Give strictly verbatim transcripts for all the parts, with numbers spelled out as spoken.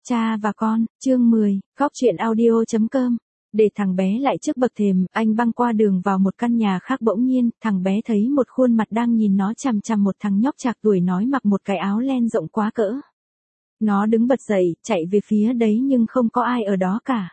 Cha và con, chương mười, Góc truyện audio.com. Để thằng bé lại trước bậc thềm, anh băng qua đường vào một căn nhà khác, bỗng nhiên, thằng bé thấy một khuôn mặt đang nhìn nó chằm chằm, một thằng nhóc trạc tuổi nói mặc một cái áo len rộng quá cỡ. Nó đứng bật dậy, chạy về phía đấy nhưng không có ai ở đó cả.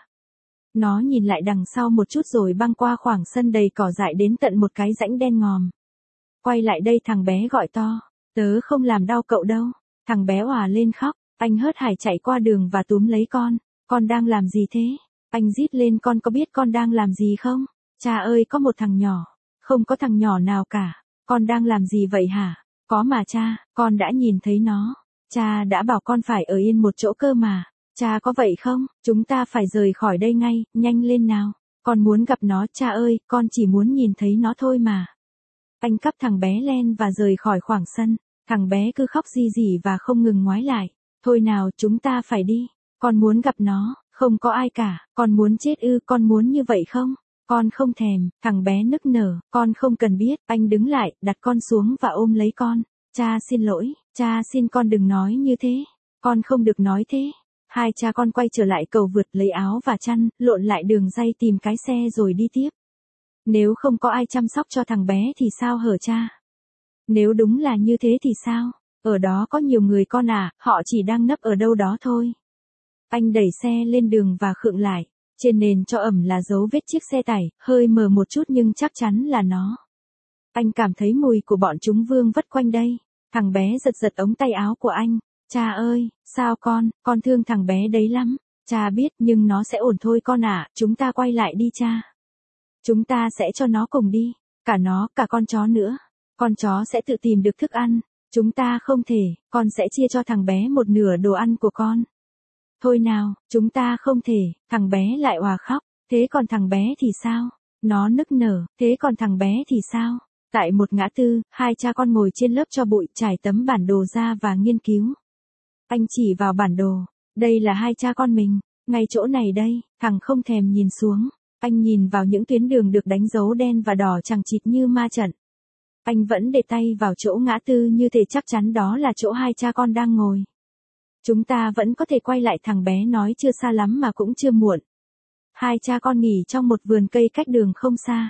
Nó nhìn lại đằng sau một chút rồi băng qua khoảng sân đầy cỏ dại đến tận một cái rãnh đen ngòm. Quay lại đây, thằng bé gọi to, tớ không làm đau cậu đâu. Thằng bé òa lên khóc. Anh hớt hải chạy qua đường và túm lấy con. Con đang làm gì thế? Anh rít lên, con có biết con đang làm gì không? Cha ơi, có một thằng nhỏ. Không có thằng nhỏ nào cả. Con đang làm gì vậy hả? Có mà cha, con đã nhìn thấy nó. Cha đã bảo con phải ở yên một chỗ cơ mà. Cha có vậy không? Chúng ta phải rời khỏi đây ngay, nhanh lên nào. Con muốn gặp nó, cha ơi, con chỉ muốn nhìn thấy nó thôi mà. Anh cắp thằng bé len và rời khỏi khoảng sân. Thằng bé cứ khóc ri rỉ và không ngừng ngoái lại. Thôi nào, chúng ta phải đi. Con muốn gặp nó, không có ai cả. Con muốn chết ư? Con muốn như vậy không? Con không thèm. Thằng bé nức nở. Con không cần biết. Anh đứng lại, đặt con xuống và ôm lấy con. Cha xin lỗi. Cha xin con đừng nói như thế. Con không được nói thế. Hai cha con quay trở lại cầu vượt, lấy áo và chăn, lộn lại đường ray tìm cái xe rồi đi tiếp. Nếu không có ai chăm sóc cho thằng bé thì sao hở cha? Nếu đúng là như thế thì sao? Ở đó có nhiều người con à, họ chỉ đang nấp ở đâu đó thôi. Anh đẩy xe lên đường và khựng lại. Trên nền cho ẩm là dấu vết chiếc xe tải, hơi mờ một chút nhưng chắc chắn là nó. Anh cảm thấy mùi của bọn chúng vương vất quanh đây. Thằng bé giật giật ống tay áo của anh. Cha ơi, sao con, con thương thằng bé đấy lắm. Cha biết nhưng nó sẽ ổn thôi con ạ, chúng ta quay lại đi cha. Chúng ta sẽ cho nó cùng đi. Cả nó, cả con chó nữa. Con chó sẽ tự tìm được thức ăn. Chúng ta không thể, con sẽ chia cho thằng bé một nửa đồ ăn của con. Thôi nào, chúng ta không thể, thằng bé lại òa khóc. Thế còn thằng bé thì sao? Nó nức nở, thế còn thằng bé thì sao? Tại một ngã tư, hai cha con ngồi trên lớp tro bụi, trải tấm bản đồ ra và nghiên cứu. Anh chỉ vào bản đồ, đây là hai cha con mình, ngay chỗ này đây, thằng không thèm nhìn xuống. Anh nhìn vào những tuyến đường được đánh dấu đen và đỏ chằng chịt như ma trận. Anh vẫn để tay vào chỗ ngã tư như thể chắc chắn đó là chỗ hai cha con đang ngồi. Chúng ta vẫn có thể quay lại, thằng bé nói, chưa xa lắm mà cũng chưa muộn. Hai cha con nghỉ trong một vườn cây cách đường không xa.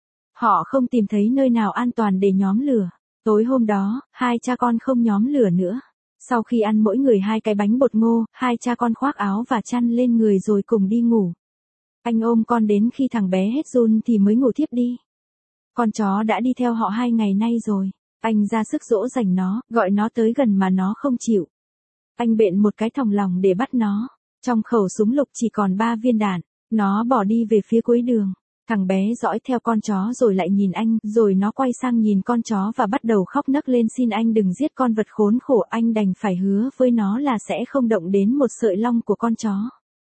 Họ không tìm thấy nơi nào an toàn để nhóm lửa. Tối hôm đó, hai cha con không nhóm lửa nữa. Sau khi ăn mỗi người hai cái bánh bột ngô, hai cha con khoác áo và chăn lên người rồi cùng đi ngủ. Anh ôm con đến khi thằng bé hết run thì mới ngủ thiếp đi. Con chó đã đi theo họ hai ngày nay rồi. Anh ra sức dỗ dành nó, gọi nó tới gần mà nó không chịu. Anh bện một cái thòng lọng để bắt nó. Trong khẩu súng lục chỉ còn ba viên đạn. Nó bỏ đi về phía cuối đường. Thằng bé dõi theo con chó rồi lại nhìn anh, rồi nó quay sang nhìn con chó và bắt đầu khóc nấc lên, xin anh đừng giết con vật khốn khổ. Anh đành phải hứa với nó là sẽ không động đến một sợi lông của con chó.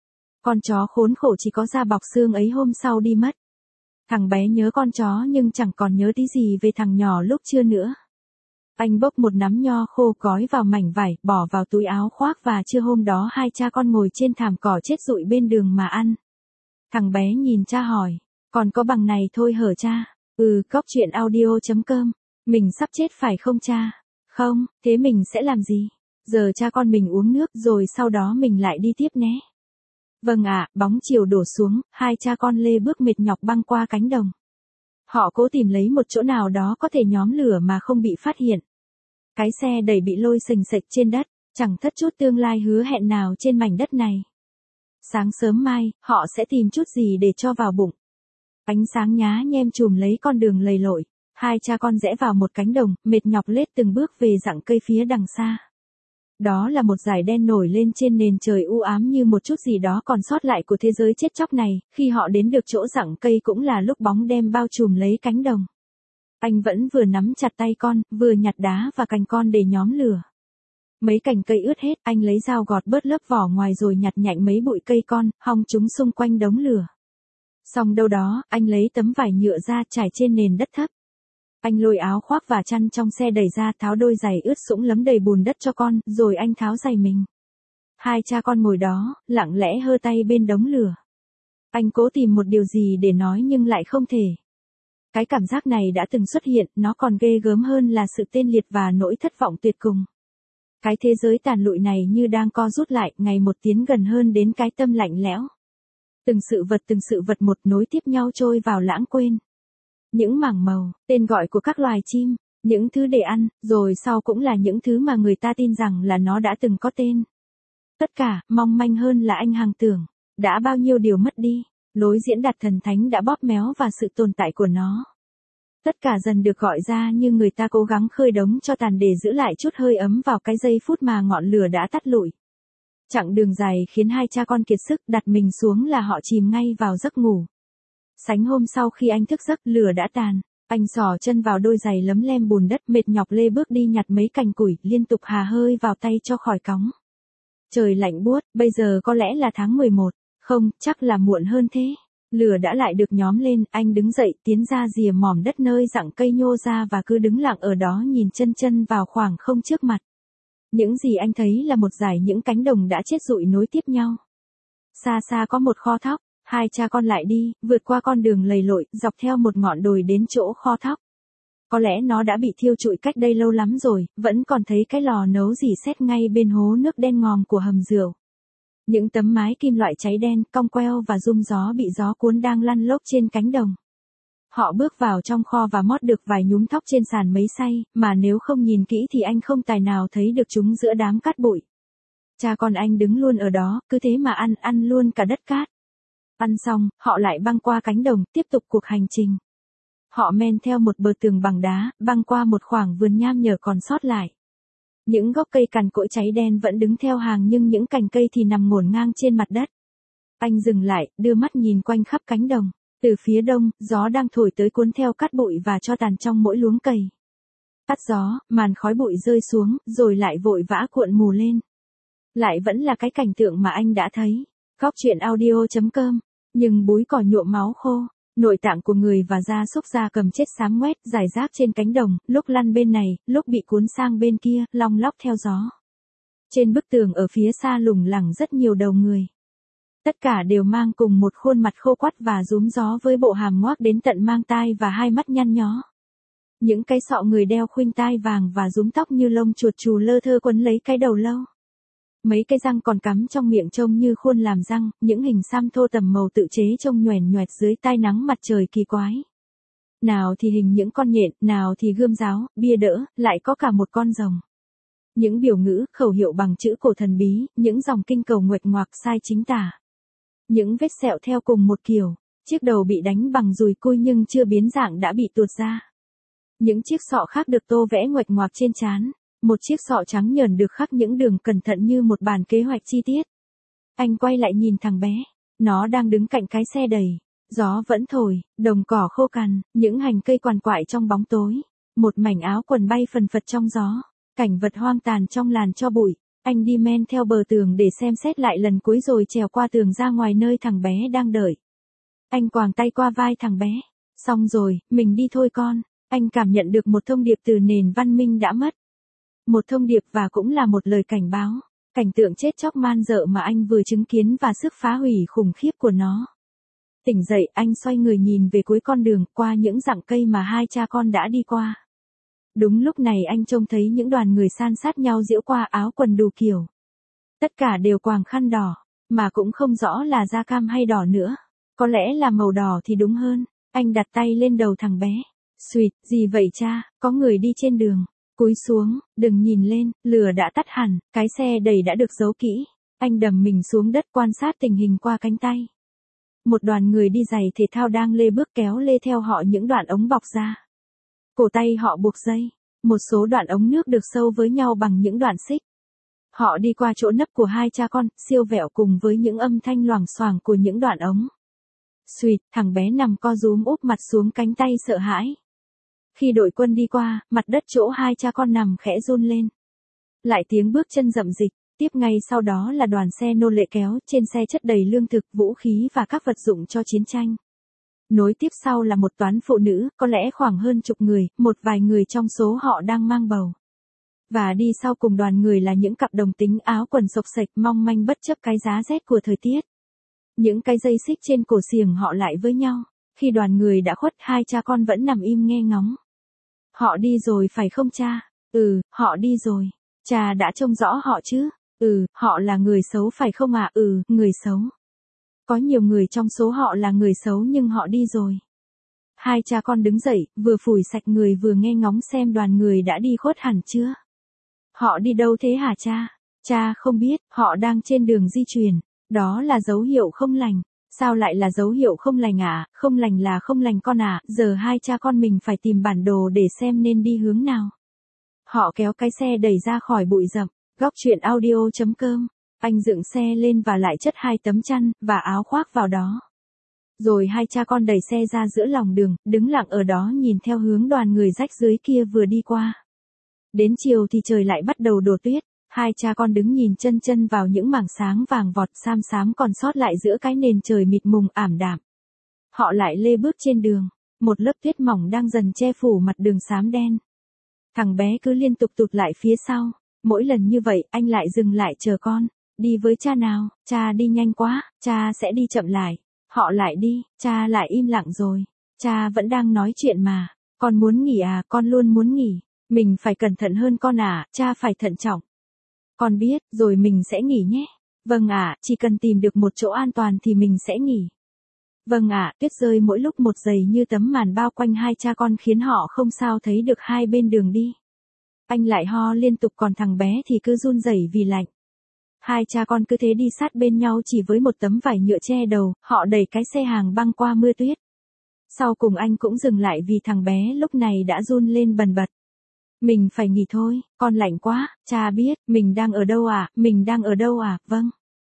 Con chó khốn khổ chỉ có da bọc xương ấy hôm sau đi mất. Thằng bé nhớ con chó nhưng chẳng còn nhớ tí gì về thằng nhỏ lúc trưa nữa. Anh bốc một nắm nho khô gói vào mảnh vải, bỏ vào túi áo khoác và trưa hôm đó hai cha con ngồi trên thảm cỏ chết rụi bên đường mà ăn. Thằng bé nhìn cha hỏi, còn có bằng này thôi hở cha? Ừ, Góc truyện audio.com. Mình sắp chết phải không cha? Không, thế mình sẽ làm gì? Giờ cha con mình uống nước rồi sau đó mình lại đi tiếp nhé. Vâng ạ, bóng chiều đổ xuống, hai cha con lê bước mệt nhọc băng qua cánh đồng. Họ cố tìm lấy một chỗ nào đó có thể nhóm lửa mà không bị phát hiện. Cái xe đẩy bị lôi xình xệch trên đất, chẳng thất chút tương lai hứa hẹn nào trên mảnh đất này. Sáng sớm mai, họ sẽ tìm chút gì để cho vào bụng. Ánh sáng nhá nhem trùm lấy con đường lầy lội. Hai cha con rẽ vào một cánh đồng, mệt nhọc lết từng bước về rặng cây phía đằng xa. Đó là một dải đen nổi lên trên nền trời u ám như một chút gì đó còn sót lại của thế giới chết chóc này. Khi họ đến được chỗ rặng cây cũng là lúc bóng đêm bao trùm lấy cánh đồng. Anh vẫn vừa nắm chặt tay con, vừa nhặt đá và cành con để nhóm lửa. Mấy cành cây ướt hết, anh lấy dao gọt bớt lớp vỏ ngoài rồi nhặt nhạnh mấy bụi cây con, hong chúng xung quanh đống lửa. Xong đâu đó, anh lấy tấm vải nhựa ra trải trên nền đất thấp. Anh lôi áo khoác và chăn trong xe đẩy ra, tháo đôi giày ướt sũng lấm đầy bùn đất cho con, rồi anh tháo giày mình. Hai cha con ngồi đó, lặng lẽ hơ tay bên đống lửa. Anh cố tìm một điều gì để nói nhưng lại không thể. Cái cảm giác này đã từng xuất hiện, nó còn ghê gớm hơn là sự tê liệt và nỗi thất vọng tuyệt cùng. Cái thế giới tàn lụi này như đang co rút lại, ngày một tiến gần hơn đến cái tâm lạnh lẽo. Từng sự vật từng sự vật một nối tiếp nhau trôi vào lãng quên. Những mảng màu, tên gọi của các loài chim, những thứ để ăn, rồi sau cũng là những thứ mà người ta tin rằng là nó đã từng có tên. Tất cả, mong manh hơn là anh Hằng tưởng, đã bao nhiêu điều mất đi, lối diễn đạt thần thánh đã bóp méo và sự tồn tại của nó. Tất cả dần được gọi ra như người ta cố gắng khơi đống cho tàn để giữ lại chút hơi ấm vào cái giây phút mà ngọn lửa đã tắt lụi. Chặng đường dài khiến hai cha con kiệt sức, đặt mình xuống là họ chìm ngay vào giấc ngủ. Sánh hôm sau khi anh thức giấc, lửa đã tàn, anh xỏ chân vào đôi giày lấm lem bùn đất, mệt nhọc lê bước đi nhặt mấy cành củi, liên tục hà hơi vào tay cho khỏi cóng. Trời lạnh buốt, bây giờ có lẽ là tháng mười một, không, chắc là muộn hơn thế. Lửa đã lại được nhóm lên, anh đứng dậy tiến ra rìa mỏm đất nơi rặng cây nhô ra và cứ đứng lặng ở đó nhìn chân chân vào khoảng không trước mặt. Những gì anh thấy là một dải những cánh đồng đã chết rụi nối tiếp nhau. Xa xa có một kho thóc, hai cha con lại đi, vượt qua con đường lầy lội, dọc theo một ngọn đồi đến chỗ kho thóc. Có lẽ nó đã bị thiêu trụi cách đây lâu lắm rồi, vẫn còn thấy cái lò nấu rỉ sét ngay bên hố nước đen ngòm của hầm rượu. Những tấm mái kim loại cháy đen, cong queo và rung gió bị gió cuốn đang lăn lốc trên cánh đồng. Họ bước vào trong kho và mót được vài nhúm thóc trên sàn mấy xay, mà nếu không nhìn kỹ thì anh không tài nào thấy được chúng giữa đám cát bụi. Cha con anh đứng luôn ở đó, cứ thế mà ăn, ăn luôn cả đất cát. Ăn xong, họ lại băng qua cánh đồng, tiếp tục cuộc hành trình. Họ men theo một bờ tường bằng đá, băng qua một khoảng vườn nham nhở còn sót lại. Những gốc cây cằn cỗi cháy đen vẫn đứng theo hàng nhưng những cành cây thì nằm ngổn ngang trên mặt đất. Anh dừng lại, đưa mắt nhìn quanh khắp cánh đồng. Từ phía đông, gió đang thổi tới cuốn theo cát bụi và cho tàn trong mỗi luống cày. Tắt gió, màn khói bụi rơi xuống, rồi lại vội vã cuộn mù lên. Lại vẫn là cái cảnh tượng mà anh đã thấy. Góc truyện audio chấm com. Nhưng búi cỏ nhuộm máu khô, nội tạng của người và gia súc gia cầm chết xám ngoét, rải rác trên cánh đồng, lúc lăn bên này, lúc bị cuốn sang bên kia, long lóc theo gió. Trên bức tường ở phía xa lủng lẳng rất nhiều đầu người. Tất cả đều mang cùng một khuôn mặt khô quắt và rúm gió với bộ hàm ngoác đến tận mang tai và hai mắt nhăn nhó. Những cái sọ người đeo khuynh tai vàng và rúm tóc như lông chuột chù lơ thơ quấn lấy cái đầu lâu. Mấy cái răng còn cắm trong miệng trông như khuôn làm răng, những hình xăm thô tầm màu tự chế trông nhoẻn nhoẹt dưới tai nắng mặt trời kỳ quái. Nào thì hình những con nhện, nào thì gươm giáo, bia đỡ, lại có cả một con rồng. Những biểu ngữ, khẩu hiệu bằng chữ cổ thần bí, những dòng kinh cầu nguệch ngoạc sai chính tả. Những vết sẹo theo cùng một kiểu, chiếc đầu bị đánh bằng dùi cui nhưng chưa biến dạng đã bị tuột ra. Những chiếc sọ khác được tô vẽ nguệch ngoạc trên trán. Một chiếc sọ trắng nhờn được khắc những đường cẩn thận như một bản kế hoạch chi tiết. Anh quay lại nhìn thằng bé. Nó đang đứng cạnh cái xe đầy. Gió vẫn thổi, đồng cỏ khô cằn, những hành cây quằn quại trong bóng tối. Một mảnh áo quần bay phần phật trong gió. Cảnh vật hoang tàn trong làn tro bụi. Anh đi men theo bờ tường để xem xét lại lần cuối rồi trèo qua tường ra ngoài nơi thằng bé đang đợi. Anh quàng tay qua vai thằng bé. Xong rồi, mình đi thôi con. Anh cảm nhận được một thông điệp từ nền văn minh đã mất. Một thông điệp và cũng là một lời cảnh báo. Cảnh tượng chết chóc man dợ mà anh vừa chứng kiến và sức phá hủy khủng khiếp của nó. Tỉnh dậy, anh xoay người nhìn về cuối con đường, qua những rặng cây mà hai cha con đã đi qua. Đúng lúc này anh trông thấy những đoàn người san sát nhau giễu qua, áo quần đủ kiểu. Tất cả đều quàng khăn đỏ, mà cũng không rõ là da cam hay đỏ nữa. Có lẽ là màu đỏ thì đúng hơn. Anh đặt tay lên đầu thằng bé. Xuyệt, gì vậy cha, có người đi trên đường. Cúi xuống, đừng nhìn lên, lửa đã tắt hẳn, cái xe đầy đã được giấu kỹ. Anh đầm mình xuống đất quan sát tình hình qua cánh tay. Một đoàn người đi giày thể thao đang lê bước kéo lê theo họ những đoạn ống bọc ra. Cổ tay họ buộc dây, một số đoạn ống nước được sâu với nhau bằng những đoạn xích. Họ đi qua chỗ nấp của hai cha con, siêu vẹo cùng với những âm thanh loảng xoảng của những đoạn ống. Xuyệt, thằng bé nằm co rúm úp mặt xuống cánh tay sợ hãi. Khi đội quân đi qua, mặt đất chỗ hai cha con nằm khẽ run lên. Lại tiếng bước chân rậm rịch, tiếp ngay sau đó là đoàn xe nô lệ kéo, trên xe chất đầy lương thực, vũ khí và các vật dụng cho chiến tranh. Nối tiếp sau là một toán phụ nữ, có lẽ khoảng hơn chục người, một vài người trong số họ đang mang bầu. Và đi sau cùng đoàn người là những cặp đồng tính áo quần xộc xệch mong manh bất chấp cái giá rét của thời tiết. Những cái dây xích trên cổ xiềng họ lại với nhau. Khi đoàn người đã khuất, hai cha con vẫn nằm im nghe ngóng. Họ đi rồi phải không cha? Ừ, họ đi rồi. Cha đã trông rõ họ chứ? Ừ, họ là người xấu phải không ạ? À? Ừ, người xấu. Có nhiều người trong số họ là người xấu nhưng họ đi rồi. Hai cha con đứng dậy, vừa phủi sạch người vừa nghe ngóng xem đoàn người đã đi khuất hẳn chưa. Họ đi đâu thế hả cha? Cha không biết, họ đang trên đường di chuyển. Đó là dấu hiệu không lành. Sao lại là dấu hiệu không lành ạ? À? Không lành là không lành con ạ. À? Giờ hai cha con mình phải tìm bản đồ để xem nên đi hướng nào. Họ kéo cái xe đẩy ra khỏi bụi rậm. Góc truyện audio chấm com. Anh dựng xe lên và lại chất hai tấm chăn và áo khoác vào đó. Rồi hai cha con đẩy xe ra giữa lòng đường, đứng lặng ở đó nhìn theo hướng đoàn người rách rưới kia vừa đi qua. Đến chiều thì trời lại bắt đầu đổ tuyết. Hai cha con đứng nhìn chân chân vào những mảng sáng vàng vọt xám xám còn sót lại giữa cái nền trời mịt mùng ảm đạm. Họ lại lê bước trên đường. Một lớp tuyết mỏng đang dần che phủ mặt đường xám đen. Thằng bé cứ liên tục tụt lại phía sau. Mỗi lần như vậy anh lại dừng lại chờ con. Đi với cha nào, cha đi nhanh quá, cha sẽ đi chậm lại. Họ lại đi, cha lại im lặng rồi. Cha vẫn đang nói chuyện mà. Con muốn nghỉ à, con luôn muốn nghỉ. Mình phải cẩn thận hơn con à, cha phải thận trọng. Con biết, rồi mình sẽ nghỉ nhé. Vâng ạ, à, chỉ cần tìm được một chỗ an toàn thì mình sẽ nghỉ. Vâng ạ, à, tuyết rơi mỗi lúc một dày như tấm màn bao quanh hai cha con khiến họ không sao thấy được hai bên đường đi. Anh lại ho liên tục còn thằng bé thì cứ run rẩy vì lạnh. Hai cha con cứ thế đi sát bên nhau chỉ với một tấm vải nhựa che đầu, họ đẩy cái xe hàng băng qua mưa tuyết. Sau cùng anh cũng dừng lại vì thằng bé lúc này đã run lên bần bật. Mình phải nghỉ thôi, con lạnh quá, cha biết, mình đang ở đâu à, mình đang ở đâu à, vâng.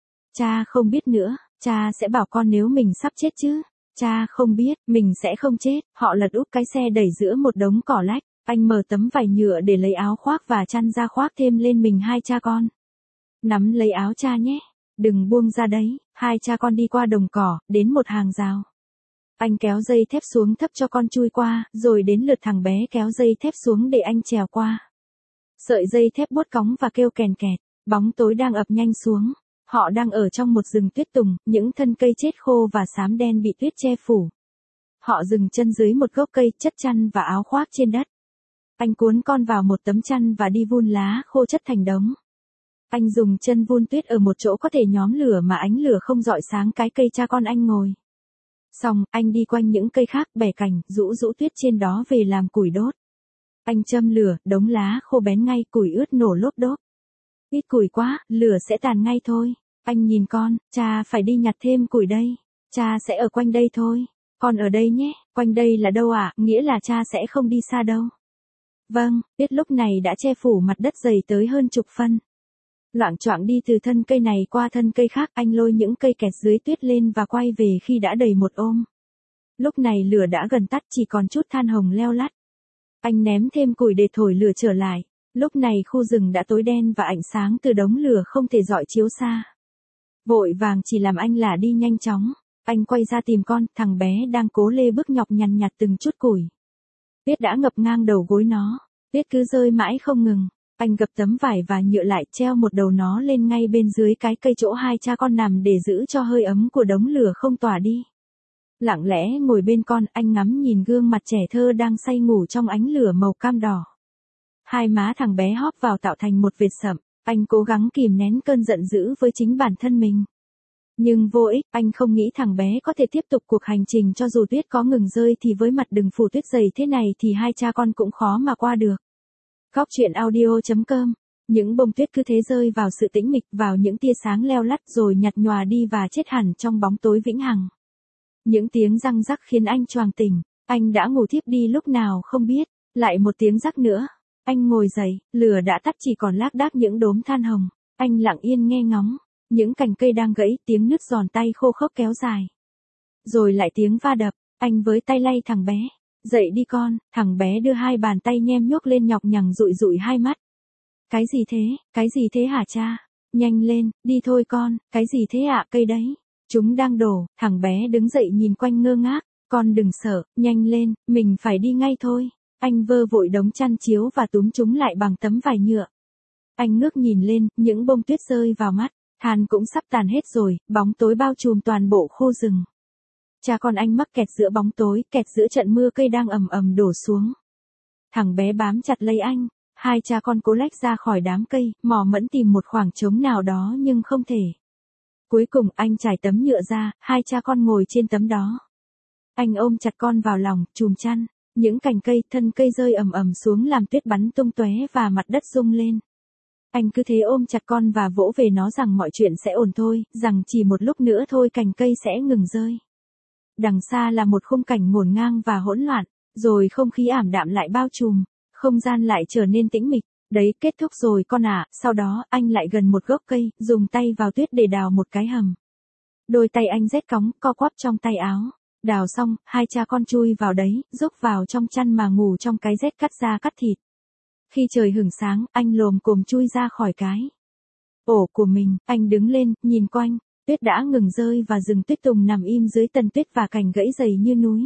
Cha không biết nữa, cha sẽ bảo con nếu mình sắp chết chứ. Cha không biết, mình sẽ không chết, họ lật úp cái xe đẩy giữa một đống cỏ lách. Anh mở tấm vải nhựa để lấy áo khoác và chăn ra khoác thêm lên mình hai cha con. Nắm lấy áo cha nhé, đừng buông ra đấy. Hai cha con đi qua đồng cỏ, đến một hàng rào. Anh kéo dây thép xuống thấp cho con chui qua, rồi đến lượt thằng bé kéo dây thép xuống để anh trèo qua. Sợi dây thép buốt cóng và kêu kèn kẹt, bóng tối đang ập nhanh xuống. Họ đang ở trong một rừng tuyết tùng, những thân cây chết khô và xám đen bị tuyết che phủ. Họ dừng chân dưới một gốc cây, chất chăn và áo khoác trên đất. Anh cuốn con vào một tấm chăn và đi vun lá khô chất thành đống. Anh dùng chân vun tuyết ở một chỗ có thể nhóm lửa mà ánh lửa không rọi sáng cái cây cha con anh ngồi. Xong, anh đi quanh những cây khác bẻ cành, rũ rũ tuyết trên đó về làm củi đốt. Anh châm lửa, đống lá khô bén ngay, củi ướt nổ lốp đốp. Ít củi quá, lửa sẽ tàn ngay thôi. Anh nhìn con, cha phải đi nhặt thêm củi đây. Cha sẽ ở quanh đây thôi. Con ở đây nhé, quanh đây là đâu ạ? À? Nghĩa là cha sẽ không đi xa đâu. Vâng, tuyết lúc này đã che phủ mặt đất dày tới hơn chục phân. Loạng choạng đi từ thân cây này qua thân cây khác, anh lôi những cây kẹt dưới tuyết lên và quay về khi đã đầy một ôm. Lúc này lửa đã gần tắt, chỉ còn chút than hồng leo lắt. Anh ném thêm củi để thổi lửa trở lại. Lúc này khu rừng đã tối đen và ánh sáng từ đống lửa không thể rọi chiếu xa. Vội vàng chỉ làm anh là đi nhanh chóng. Anh quay ra tìm con, thằng bé đang cố lê bước nhọc nhằn nhặt từng chút củi. Tuyết đã ngập ngang đầu gối nó. Tuyết cứ rơi mãi không ngừng. Anh gập tấm vải và nhựa lại, treo một đầu nó lên ngay bên dưới cái cây chỗ hai cha con nằm để giữ cho hơi ấm của đống lửa không tỏa đi. Lặng lẽ ngồi bên con, anh ngắm nhìn gương mặt trẻ thơ đang say ngủ trong ánh lửa màu cam đỏ. Hai má thằng bé hóp vào tạo thành một vệt sậm, anh cố gắng kìm nén cơn giận dữ với chính bản thân mình. Nhưng vô ích, anh không nghĩ thằng bé có thể tiếp tục cuộc hành trình cho dù tuyết có ngừng rơi thì với mặt đường phủ tuyết dày thế này thì hai cha con cũng khó mà qua được. Góc truyện audio chấm com. Những bông tuyết cứ thế rơi vào sự tĩnh mịch, vào những tia sáng leo lắt rồi nhạt nhòa đi và chết hẳn trong bóng tối vĩnh hằng. Những tiếng răng rắc khiến anh choàng tỉnh, anh đã ngủ thiếp đi lúc nào không biết, lại một tiếng rắc nữa. Anh ngồi dậy, lửa đã tắt chỉ còn lác đác những đốm than hồng, anh lặng yên nghe ngóng, những cành cây đang gãy, tiếng nứt giòn tay khô khốc kéo dài. Rồi lại tiếng va đập, anh với tay lay thằng bé. Dậy đi con, thằng bé đưa hai bàn tay nhem nhuốc lên nhọc nhằn dụi dụi hai mắt. Cái gì thế, cái gì thế hả cha? Nhanh lên, đi thôi con, cái gì thế ạ, à? Cây đấy. Chúng đang đổ, thằng bé đứng dậy nhìn quanh ngơ ngác. Con đừng sợ, nhanh lên, mình phải đi ngay thôi. Anh vơ vội đống chăn chiếu và túm chúng lại bằng tấm vải nhựa. Anh ngước nhìn lên, những bông tuyết rơi vào mắt, than cũng sắp tàn hết rồi, bóng tối bao trùm toàn bộ khu rừng. Cha con anh mắc kẹt giữa bóng tối, kẹt giữa trận mưa cây đang ầm ầm đổ xuống. Thằng bé bám chặt lấy anh, hai cha con cố lách ra khỏi đám cây, mò mẫm tìm một khoảng trống nào đó nhưng không thể. Cuối cùng anh trải tấm nhựa ra, hai cha con ngồi trên tấm đó. Anh ôm chặt con vào lòng, chùm chăn. Những cành cây, thân cây rơi ầm ầm xuống làm tuyết bắn tung tóe và mặt đất rung lên. Anh cứ thế ôm chặt con và vỗ về nó rằng mọi chuyện sẽ ổn thôi, rằng chỉ một lúc nữa thôi cành cây sẽ ngừng rơi. Đằng xa là một khung cảnh ngổn ngang và hỗn loạn, rồi không khí ảm đạm lại bao trùm, không gian lại trở nên tĩnh mịch. Đấy, kết thúc rồi con ạ. Sau đó, anh lại gần một gốc cây, dùng tay vào tuyết để đào một cái hầm. Đôi tay anh rét cóng, co quắp trong tay áo. Đào xong, hai cha con chui vào đấy, rúc vào trong chăn mà ngủ trong cái rét cắt da cắt thịt. Khi trời hửng sáng, anh lồm cồm chui ra khỏi cái ổ của mình, anh đứng lên, nhìn quanh, tuyết đã ngừng rơi và rừng tuyết tùng nằm im dưới tầng tuyết và cành gãy dày như núi.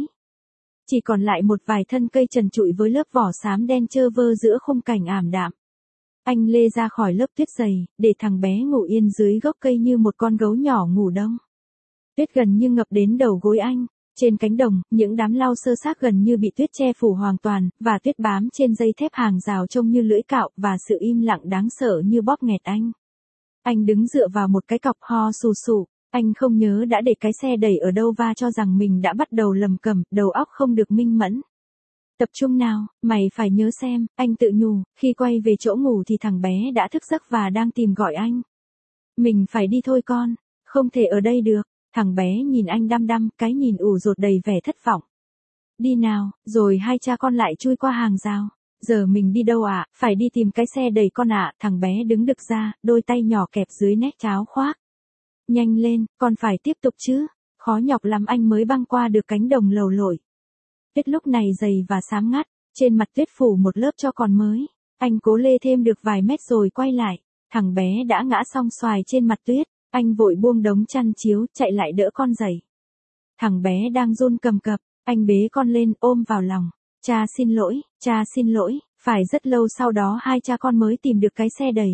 Chỉ còn lại một vài thân cây trần trụi với lớp vỏ xám đen trơ vơ giữa khung cảnh ảm đạm. Anh lê ra khỏi lớp tuyết dày, để thằng bé ngủ yên dưới gốc cây như một con gấu nhỏ ngủ đông. Tuyết gần như ngập đến đầu gối anh. Trên cánh đồng, những đám lau sơ xác gần như bị tuyết che phủ hoàn toàn, và tuyết bám trên dây thép hàng rào trông như lưỡi cạo, và sự im lặng đáng sợ như bóp nghẹt anh. Anh đứng dựa vào một cái cọc ho sù sù, anh không nhớ đã để cái xe đẩy ở đâu và cho rằng mình đã bắt đầu lầm cẩm, đầu óc không được minh mẫn. Tập trung nào, mày phải nhớ xem, anh tự nhủ, khi quay về chỗ ngủ thì thằng bé đã thức giấc và đang tìm gọi anh. Mình phải đi thôi con, không thể ở đây được. Thằng bé nhìn anh đăm đăm, cái nhìn ủ rột đầy vẻ thất vọng. Đi nào, rồi hai cha con lại chui qua hàng rào. Giờ mình đi đâu ạ? À? Phải đi tìm cái xe đẩy con ạ. À? Thằng bé đứng đực ra, đôi tay nhỏ kẹp dưới nách áo khoác. Nhanh lên, con phải tiếp tục chứ. Khó nhọc lắm anh mới băng qua được cánh đồng lầu lội. Tuyết lúc này dày và xám ngắt, trên mặt tuyết phủ một lớp cho còn mới. Anh cố lê thêm được vài mét rồi quay lại. Thằng bé đã ngã song xoài trên mặt tuyết. Anh vội buông đống chăn chiếu, chạy lại đỡ con dậy. Thằng bé đang run cầm cập, anh bế con lên, ôm vào lòng. Cha xin lỗi, cha xin lỗi, phải rất lâu sau đó hai cha con mới tìm được cái xe đẩy.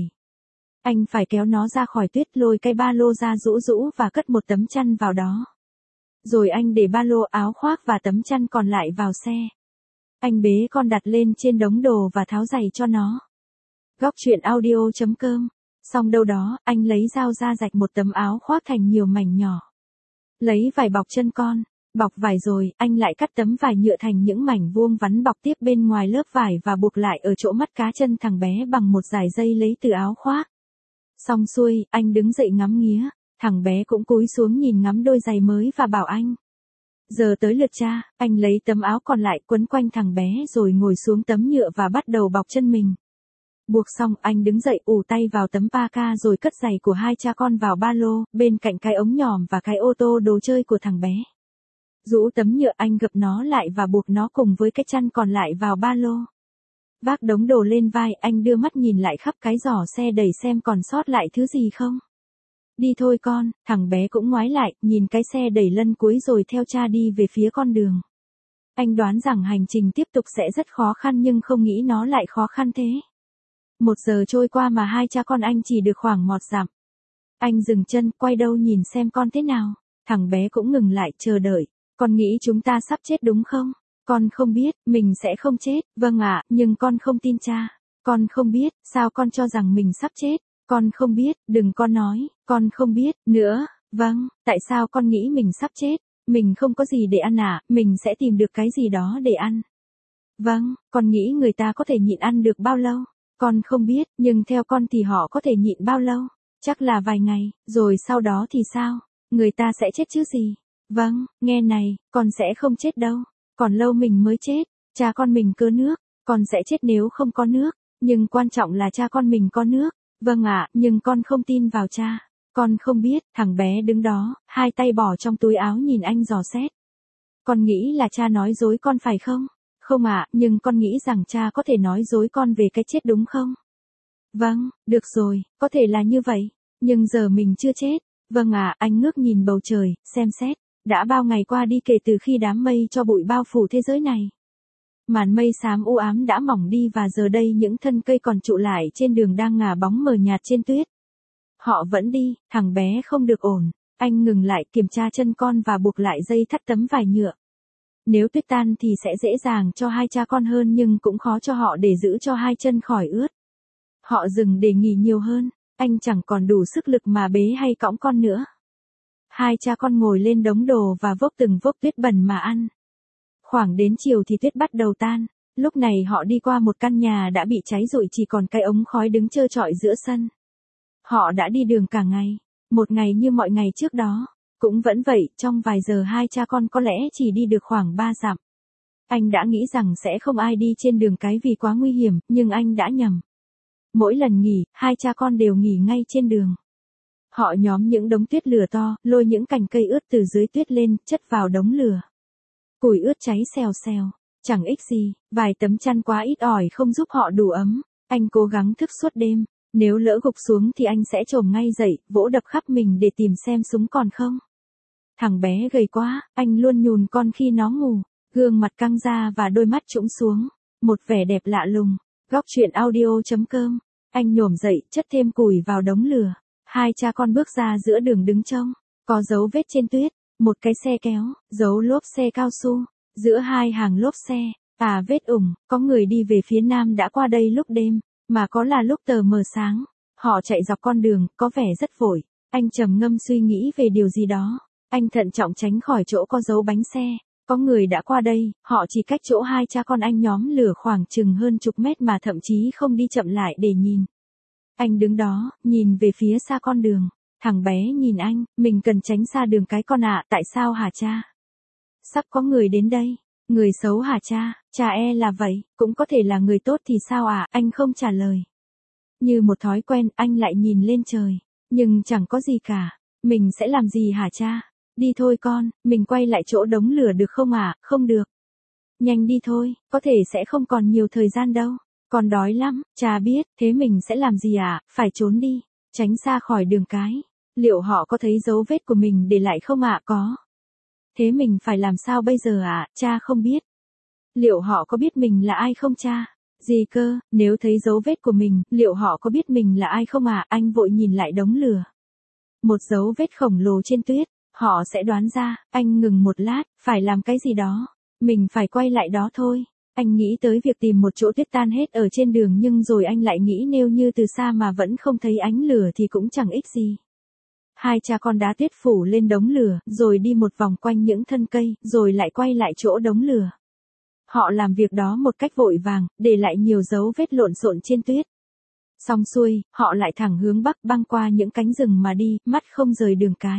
Anh phải kéo nó ra khỏi tuyết, lôi cái ba lô ra rũ rũ và cất một tấm chăn vào đó. Rồi anh để ba lô, áo khoác và tấm chăn còn lại vào xe. Anh bế con đặt lên trên đống đồ và tháo giày cho nó. Góc truyện audio chấm com. Xong đâu đó, anh lấy dao ra rạch một tấm áo khoác thành nhiều mảnh nhỏ. Lấy vải bọc chân con, bọc vải rồi, anh lại cắt tấm vải nhựa thành những mảnh vuông vắn bọc tiếp bên ngoài lớp vải và buộc lại ở chỗ mắt cá chân thằng bé bằng một dải dây lấy từ áo khoác. Xong xuôi, anh đứng dậy ngắm nghía, thằng bé cũng cúi xuống nhìn ngắm đôi giày mới và bảo anh. Giờ tới lượt cha, anh lấy tấm áo còn lại quấn quanh thằng bé rồi ngồi xuống tấm nhựa và bắt đầu bọc chân mình. Buộc xong, anh đứng dậy ủ tay vào tấm pa-ca rồi cất giày của hai cha con vào ba lô, bên cạnh cái ống nhòm và cái ô tô đồ chơi của thằng bé. Rũ tấm nhựa anh gập nó lại và buộc nó cùng với cái chăn còn lại vào ba lô. Vác đống đồ lên vai, anh đưa mắt nhìn lại khắp cái giỏ xe đẩy xem còn sót lại thứ gì không. Đi thôi con, thằng bé cũng ngoái lại, nhìn cái xe đẩy lân cuối rồi theo cha đi về phía con đường. Anh đoán rằng hành trình tiếp tục sẽ rất khó khăn nhưng không nghĩ nó lại khó khăn thế. Một giờ trôi qua mà hai cha con anh chỉ được khoảng một dặm. Anh dừng chân, quay đầu nhìn xem con thế nào. Thằng bé cũng ngừng lại, chờ đợi. Con nghĩ chúng ta sắp chết đúng không? Con không biết, mình sẽ không chết. Vâng ạ, nhưng con không tin cha. Con không biết, sao con cho rằng mình sắp chết? Con không biết, đừng con nói, con không biết, nữa. Vâng, tại sao con nghĩ mình sắp chết? Mình không có gì để ăn à, mình sẽ tìm được cái gì đó để ăn. Vâng, con nghĩ người ta có thể nhịn ăn được bao lâu? Con không biết, nhưng theo con thì họ có thể nhịn bao lâu? Chắc là vài ngày, rồi sau đó thì sao? Người ta sẽ chết chứ gì? Vâng, nghe này, con sẽ không chết đâu. Còn lâu mình mới chết. Cha con mình cơ nước, con sẽ chết nếu không có nước. Nhưng quan trọng là cha con mình có nước. Vâng ạ, nhưng con không tin vào cha. Con không biết, thằng bé đứng đó, hai tay bỏ trong túi áo nhìn anh dò xét. Con nghĩ là cha nói dối con phải không? Không ạ, nhưng con nghĩ rằng cha có thể nói dối con về cái chết đúng không? Vâng, được rồi, có thể là như vậy. Nhưng giờ mình chưa chết. Vâng ạ, anh ngước nhìn bầu trời, xem xét. Đã bao ngày qua đi kể từ khi đám mây cho bụi bao phủ thế giới này. Màn mây xám u ám đã mỏng đi và giờ đây những thân cây còn trụ lại trên đường đang ngả bóng mờ nhạt trên tuyết. Họ vẫn đi, thằng bé không được ổn. Anh ngừng lại kiểm tra chân con và buộc lại dây thắt tấm vải nhựa. Nếu tuyết tan thì sẽ dễ dàng cho hai cha con hơn nhưng cũng khó cho họ để giữ cho hai chân khỏi ướt. Họ dừng để nghỉ nhiều hơn, anh chẳng còn đủ sức lực mà bế hay cõng con nữa. Hai cha con ngồi lên đống đồ và vốc từng vốc tuyết bẩn mà ăn. Khoảng đến chiều thì tuyết bắt đầu tan, lúc này họ đi qua một căn nhà đã bị cháy rụi chỉ còn cái ống khói đứng trơ trọi giữa sân. Họ đã đi đường cả ngày, một ngày như mọi ngày trước đó. Cũng vẫn vậy, trong vài giờ hai cha con có lẽ chỉ đi được khoảng ba dặm. Anh đã nghĩ rằng sẽ không ai đi trên đường cái vì quá nguy hiểm, nhưng anh đã nhầm. Mỗi lần nghỉ, hai cha con đều nghỉ ngay trên đường. Họ nhóm những đống tuyết lửa to, lôi những cành cây ướt từ dưới tuyết lên, chất vào đống lửa. Củi ướt cháy xèo xèo, chẳng ích gì, vài tấm chăn quá ít ỏi không giúp họ đủ ấm. Anh cố gắng thức suốt đêm, nếu lỡ gục xuống thì anh sẽ chồm ngay dậy, vỗ đập khắp mình để tìm xem súng còn không. Thằng bé gầy quá, anh luôn nhùn con khi nó ngủ, gương mặt căng ra và đôi mắt trũng xuống, một vẻ đẹp lạ lùng. Góc truyện audio chấm com, anh nhổm dậy, chất thêm củi vào đống lửa. Hai cha con bước ra giữa đường đứng trông, có dấu vết trên tuyết, một cái xe kéo, dấu lốp xe cao su, giữa hai hàng lốp xe, à vết ủng, có người đi về phía nam đã qua đây lúc đêm, mà có là lúc tờ mờ sáng. Họ chạy dọc con đường, có vẻ rất vội, anh trầm ngâm suy nghĩ về điều gì đó. Anh thận trọng tránh khỏi chỗ có dấu bánh xe, có người đã qua đây, họ chỉ cách chỗ hai cha con anh nhóm lửa khoảng chừng hơn chục mét mà thậm chí không đi chậm lại để nhìn. Anh đứng đó, nhìn về phía xa con đường, thằng bé nhìn anh, mình cần tránh xa đường cái con ạ, tại sao hả cha? Sắp có người đến đây, người xấu hả cha, cha e là vậy, cũng có thể là người tốt thì sao ạ, anh không trả lời. Như một thói quen, anh lại nhìn lên trời, nhưng chẳng có gì cả, mình sẽ làm gì hả cha? Đi thôi con, mình quay lại chỗ đống lửa được không ạ? Không được. Nhanh đi thôi, có thể sẽ không còn nhiều thời gian đâu. Con đói lắm, cha biết, thế mình sẽ làm gì ạ? Phải trốn đi, tránh xa khỏi đường cái. Liệu họ có thấy dấu vết của mình để lại không ạ? Có. Thế mình phải làm sao bây giờ ạ? Cha không biết. Liệu họ có biết mình là ai không cha? Gì cơ, nếu thấy dấu vết của mình, liệu họ có biết mình là ai không ạ? Anh vội nhìn lại đống lửa. Một dấu vết khổng lồ trên tuyết. Họ sẽ đoán ra, anh ngừng một lát, phải làm cái gì đó. Mình phải quay lại đó thôi. Anh nghĩ tới việc tìm một chỗ tuyết tan hết ở trên đường nhưng rồi anh lại nghĩ nếu như từ xa mà vẫn không thấy ánh lửa thì cũng chẳng ích gì. Hai cha con đá tuyết phủ lên đống lửa, rồi đi một vòng quanh những thân cây, rồi lại quay lại chỗ đống lửa. Họ làm việc đó một cách vội vàng, để lại nhiều dấu vết lộn xộn trên tuyết. Xong xuôi, họ lại thẳng hướng bắc băng qua những cánh rừng mà đi, mắt không rời đường cái.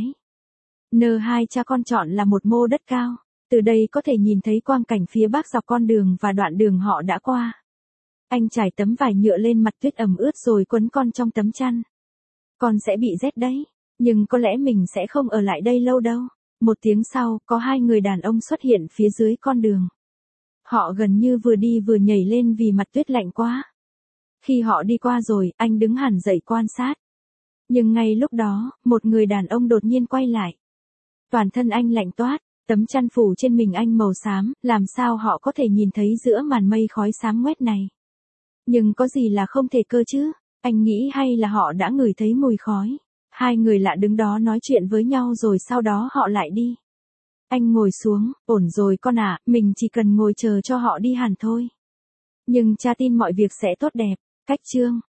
Nơ hai cha con chọn là một mô đất cao, từ đây có thể nhìn thấy quang cảnh phía bắc dọc con đường và đoạn đường họ đã qua. Anh trải tấm vải nhựa lên mặt tuyết ẩm ướt rồi quấn con trong tấm chăn. Con sẽ bị rét đấy, nhưng có lẽ mình sẽ không ở lại đây lâu đâu. Một tiếng sau, có hai người đàn ông xuất hiện phía dưới con đường. Họ gần như vừa đi vừa nhảy lên vì mặt tuyết lạnh quá. Khi họ đi qua rồi, anh đứng hẳn dậy quan sát. Nhưng ngay lúc đó, một người đàn ông đột nhiên quay lại. Toàn thân anh lạnh toát, tấm chăn phủ trên mình anh màu xám, làm sao họ có thể nhìn thấy giữa màn mây khói xám ngoét này. Nhưng có gì là không thể cơ chứ, anh nghĩ hay là họ đã ngửi thấy mùi khói. Hai người lạ đứng đó nói chuyện với nhau rồi sau đó họ lại đi. Anh ngồi xuống, ổn rồi con ạ, mình chỉ cần ngồi chờ cho họ đi hẳn thôi. Nhưng cha tin mọi việc sẽ tốt đẹp, cách chương.